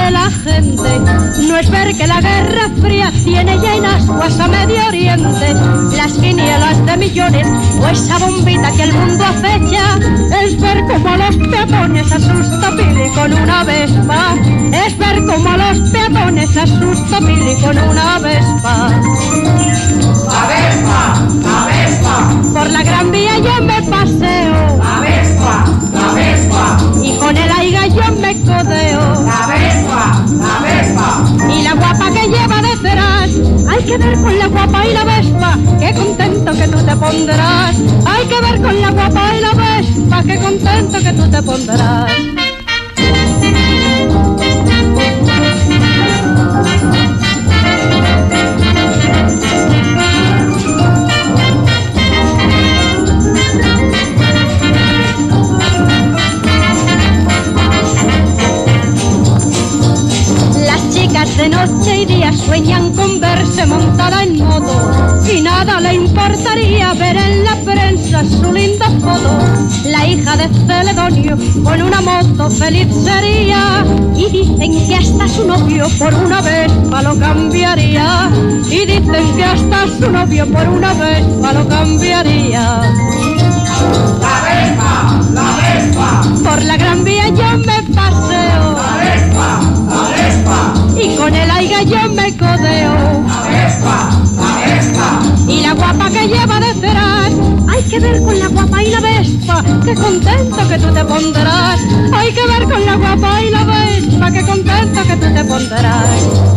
de la gente no es ver que la Guerra Fría tiene ya en ascuas a Medio Oriente las quinielas de millones o esa bombita que el mundo acecha. Es ver como a los peatones asusta Pili con una Vespa. Es ver como a los peatones asusta Pili con una Vespa. La Vespa, la Vespa. Por la Gran Vía yo me paseo. La Vespa, la Vespa. Y con el aiga yo me codeo. La Vespa, la Vespa. Y la guapa que lleva detrás, hay que ver con la guapa y la Vespa, qué contento que tú te pondrás. Hay que ver con la guapa y la Vespa, qué contento que tú te pondrás. De noche y día sueñan con verse montada en moto y nada le importaría ver en la prensa su linda foto. La hija de Celedonio con una moto feliz sería y dicen que hasta su novio por una Vespa lo cambiaría. Y dicen que hasta su novio por una Vespa lo cambiaría. La Vespa, la Vespa. Por la Gran Vía yo me paseo. La Vespa, la Vespa. Y con el aiga yo me codeo. La Vespa, la Vespa. Y la guapa que lleva detrás, hay que ver con la guapa y la Vespa, qué contento que tú te pondrás. Hay que ver con la guapa y la Vespa, qué contento que tú te pondrás.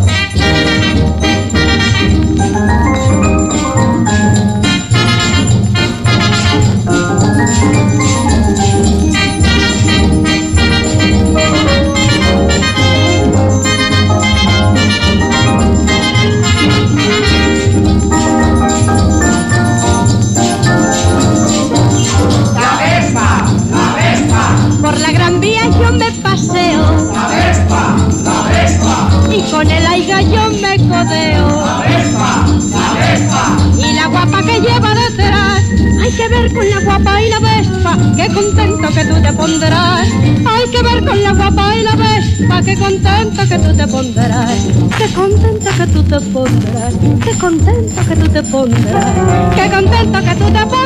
Por la Gran Vía yo me paseo. La Vespa, la Vespa. Y con el aiga yo me codeo. La Vespa, la Vespa. Y la guapa que lleva detrás, hay que ver con la guapa y la Vespa, qué contento que tú te pondrás. Hay que ver con la guapa y la Vespa, qué contento que tú te pondrás. Qué contento que tú te pondrás. Qué contento que tú te pondrás. Qué contento que tú te pondrás.